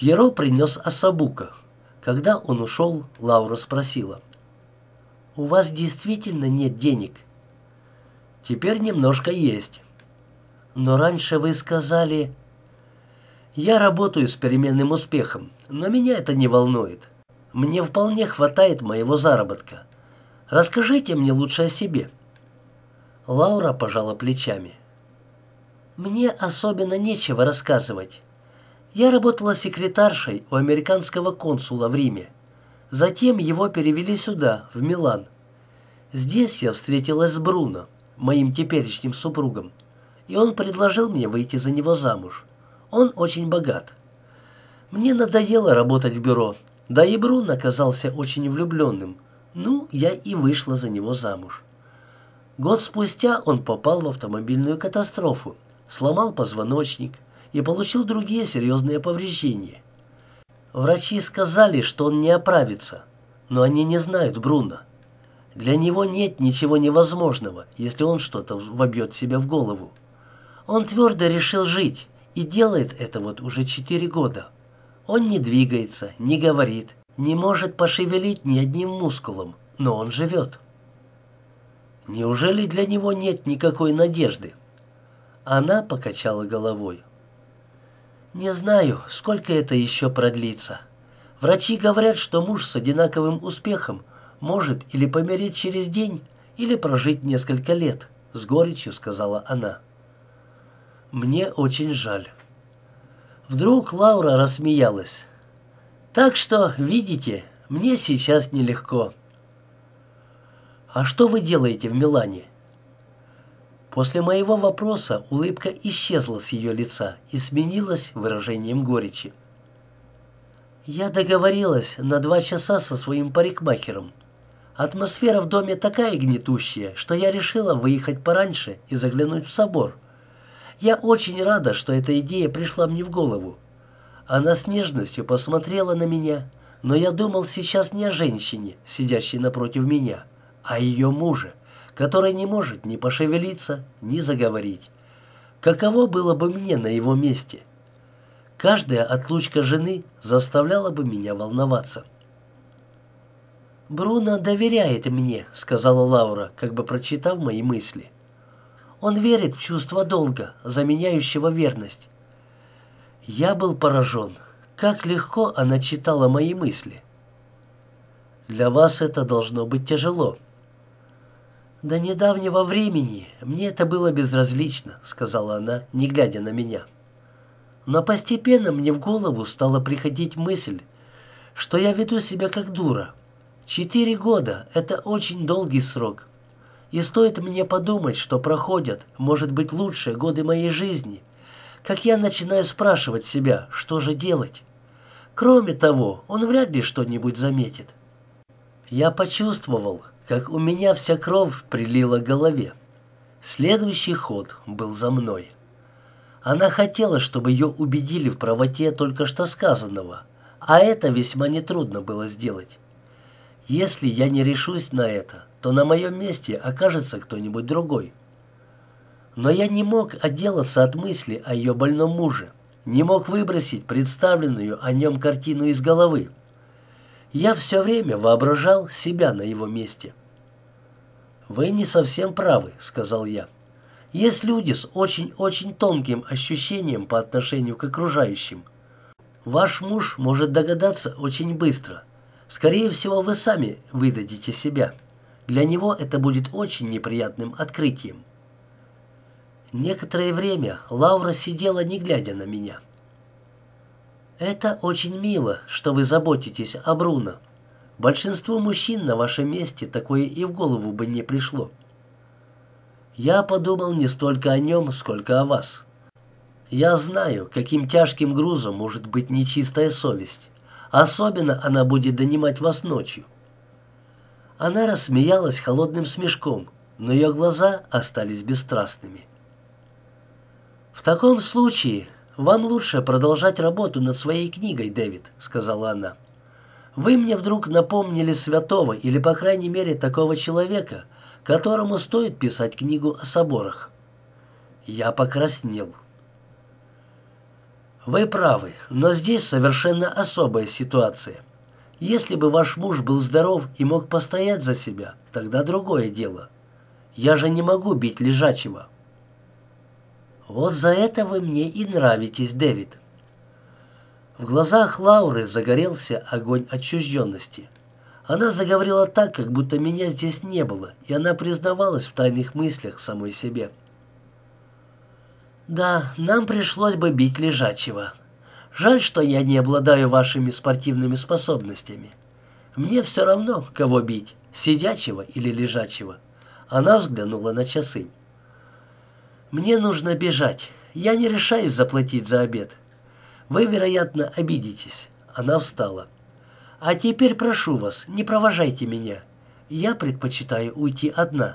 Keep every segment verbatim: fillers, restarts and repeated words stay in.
Пьеро принес осабука. Когда он ушел, Лаура спросила: «У вас действительно нет денег?» «Теперь немножко есть». «Но раньше вы сказали...» «Я работаю с переменным успехом, но меня это не волнует. Мне вполне хватает моего заработка. Расскажите мне лучше о себе». Лаура пожала плечами. «Мне особенно нечего рассказывать. Я работала секретаршей у американского консула в Риме. Затем его перевели сюда, в Милан. Здесь я встретилась с Бруно, моим теперешним супругом, и он предложил мне выйти за него замуж. Он очень богат. Мне надоело работать в бюро, да и Бруно оказался очень влюбленным. Ну, я и вышла за него замуж. Год спустя он попал в автомобильную катастрофу, сломал позвоночник и получил другие серьезные повреждения. Врачи сказали, что он не оправится, но они не знают Бруно. Для него нет ничего невозможного, если он что-то вобьет себе в голову. Он твердо решил жить и делает это вот уже четыре года. Он не двигается, не говорит, не может пошевелить ни одним мускулом, но он живет. Неужели для него нет никакой надежды? Она покачала головой. Не знаю, сколько это еще продлится. Врачи говорят, что муж с одинаковым успехом может или помереть через день, или прожить несколько лет, с горечью сказала она. Мне очень жаль. Вдруг Лаура рассмеялась. Так что, видите, мне сейчас нелегко. А что вы делаете в Милане? После моего вопроса улыбка исчезла с ее лица и сменилась выражением горечи. Я договорилась на два часа со своим парикмахером. Атмосфера в доме такая гнетущая, что я решила выехать пораньше и заглянуть в собор. Я очень рада, что эта идея пришла мне в голову. Она с нежностью посмотрела на меня, но я думал сейчас не о женщине, сидящей напротив меня, а о ее муже, который не может ни пошевелиться, ни заговорить. Каково было бы мне на его месте? Каждая отлучка жены заставляла бы меня волноваться. «Бруно доверяет мне», — сказала Лаура, как бы прочитав мои мысли. «Он верит в чувство долга, заменяющего верность». Я был поражен. Как легко она читала мои мысли. «Для вас это должно быть тяжело». «До недавнего времени мне это было безразлично», — сказала она, не глядя на меня. «Но постепенно мне в голову стала приходить мысль, что я веду себя как дура. Четыре года — это очень долгий срок. И стоит мне подумать, что проходят, может быть, лучшие годы моей жизни, как я начинаю спрашивать себя, что же делать. Кроме того, он вряд ли что-нибудь заметит». Я почувствовал, как у меня вся кровь прилила к голове. Следующий ход был за мной. Она хотела, чтобы ее убедили в правоте только что сказанного, а это весьма нетрудно было сделать. Если я не решусь на это, то на моем месте окажется кто-нибудь другой. Но я не мог отделаться от мысли о ее больном муже, не мог выбросить представленную о нем картину из головы. Я все время воображал себя на его месте. «Вы не совсем правы», — сказал я. «Есть люди с очень-очень тонким ощущением по отношению к окружающим. Ваш муж может догадаться очень быстро. Скорее всего, вы сами выдадите себя. Для него это будет очень неприятным открытием». Некоторое время Лаура сидела, не глядя на меня. «Это очень мило, что вы заботитесь о Бруно. Большинству мужчин на вашем месте такое и в голову бы не пришло. Я подумал не столько о нем, сколько о вас. Я знаю, каким тяжким грузом может быть нечистая совесть. Особенно она будет донимать вас ночью». Она рассмеялась холодным смешком, но ее глаза остались бесстрастными. «В таком случае вам лучше продолжать работу над своей книгой, Дэвид», — сказала она. «Вы мне вдруг напомнили святого или, по крайней мере, такого человека, которому стоит писать книгу о соборах». Я покраснел. Вы правы, но здесь совершенно особая ситуация. Если бы ваш муж был здоров и мог постоять за себя, тогда другое дело. Я же не могу бить лежачего. Вот за это вы мне и нравитесь, Дэвид. В глазах Лауры загорелся огонь отчужденности. Она заговорила так, как будто меня здесь не было, и она признавалась в тайных мыслях самой себе. «Да, нам пришлось бы бить лежачего. Жаль, что я не обладаю вашими спортивными способностями. Мне все равно, кого бить, сидячего или лежачего». Она взглянула на часы. «Мне нужно бежать. Я не решаюсь заплатить за обед. Вы, вероятно, обидитесь». Она встала. «А теперь прошу вас, не провожайте меня. Я предпочитаю уйти одна».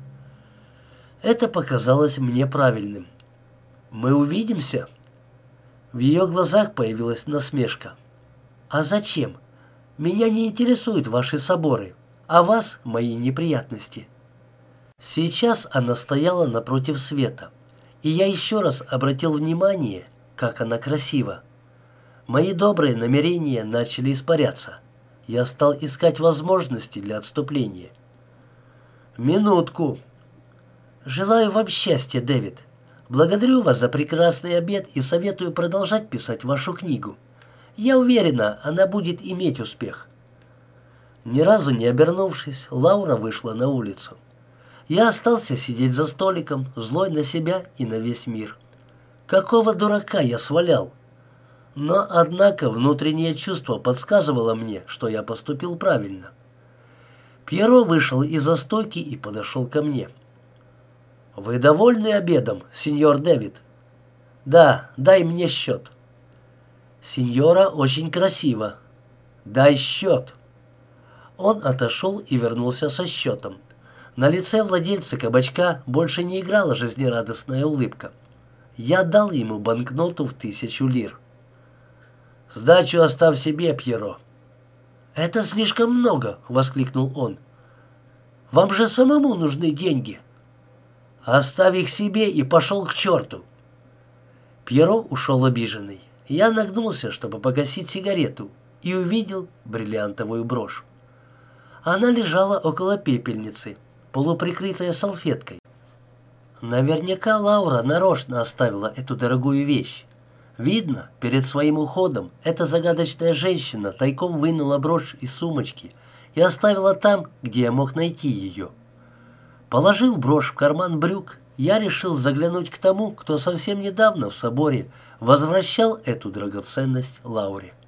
Это показалось мне правильным. «Мы увидимся?» В ее глазах появилась насмешка. «А зачем? Меня не интересуют ваши соборы, а вас мои неприятности». Сейчас она стояла напротив Света, и я еще раз обратил внимание, как она красива. Мои добрые намерения начали испаряться. Я стал искать возможности для отступления. «Минутку. Желаю вам счастья, Дэвид. Благодарю вас за прекрасный обед и советую продолжать писать вашу книгу. Я уверена, она будет иметь успех». Ни разу не обернувшись, Лаура вышла на улицу. Я остался сидеть за столиком, злой на себя и на весь мир. Какого дурака я свалял? Но, однако, внутреннее чувство подсказывало мне, что я поступил правильно. Пьеро вышел из-за стойки и подошел ко мне. «Вы довольны обедом, сеньор Дэвид?» «Да, дай мне счет». «Сеньора очень красиво». «Дай счет». Он отошел и вернулся со счетом. На лице владельца кабачка больше не играла жизнерадостная улыбка. Я дал ему банкноту в тысячу лир. «Сдачу оставь себе, Пьеро». «Это слишком много!» — воскликнул он. «Вам же самому нужны деньги». «Оставь их себе и пошел к черту». Пьеро ушел обиженный. Я нагнулся, чтобы погасить сигарету, и увидел бриллиантовую брошь. Она лежала около пепельницы, полуприкрытая салфеткой. Наверняка Лаура нарочно оставила эту дорогую вещь. Видно, перед своим уходом эта загадочная женщина тайком вынула брошь из сумочки и оставила там, где я мог найти ее. Положив брошь в карман брюк, я решил заглянуть к тому, кто совсем недавно в соборе возвращал эту драгоценность Лауре.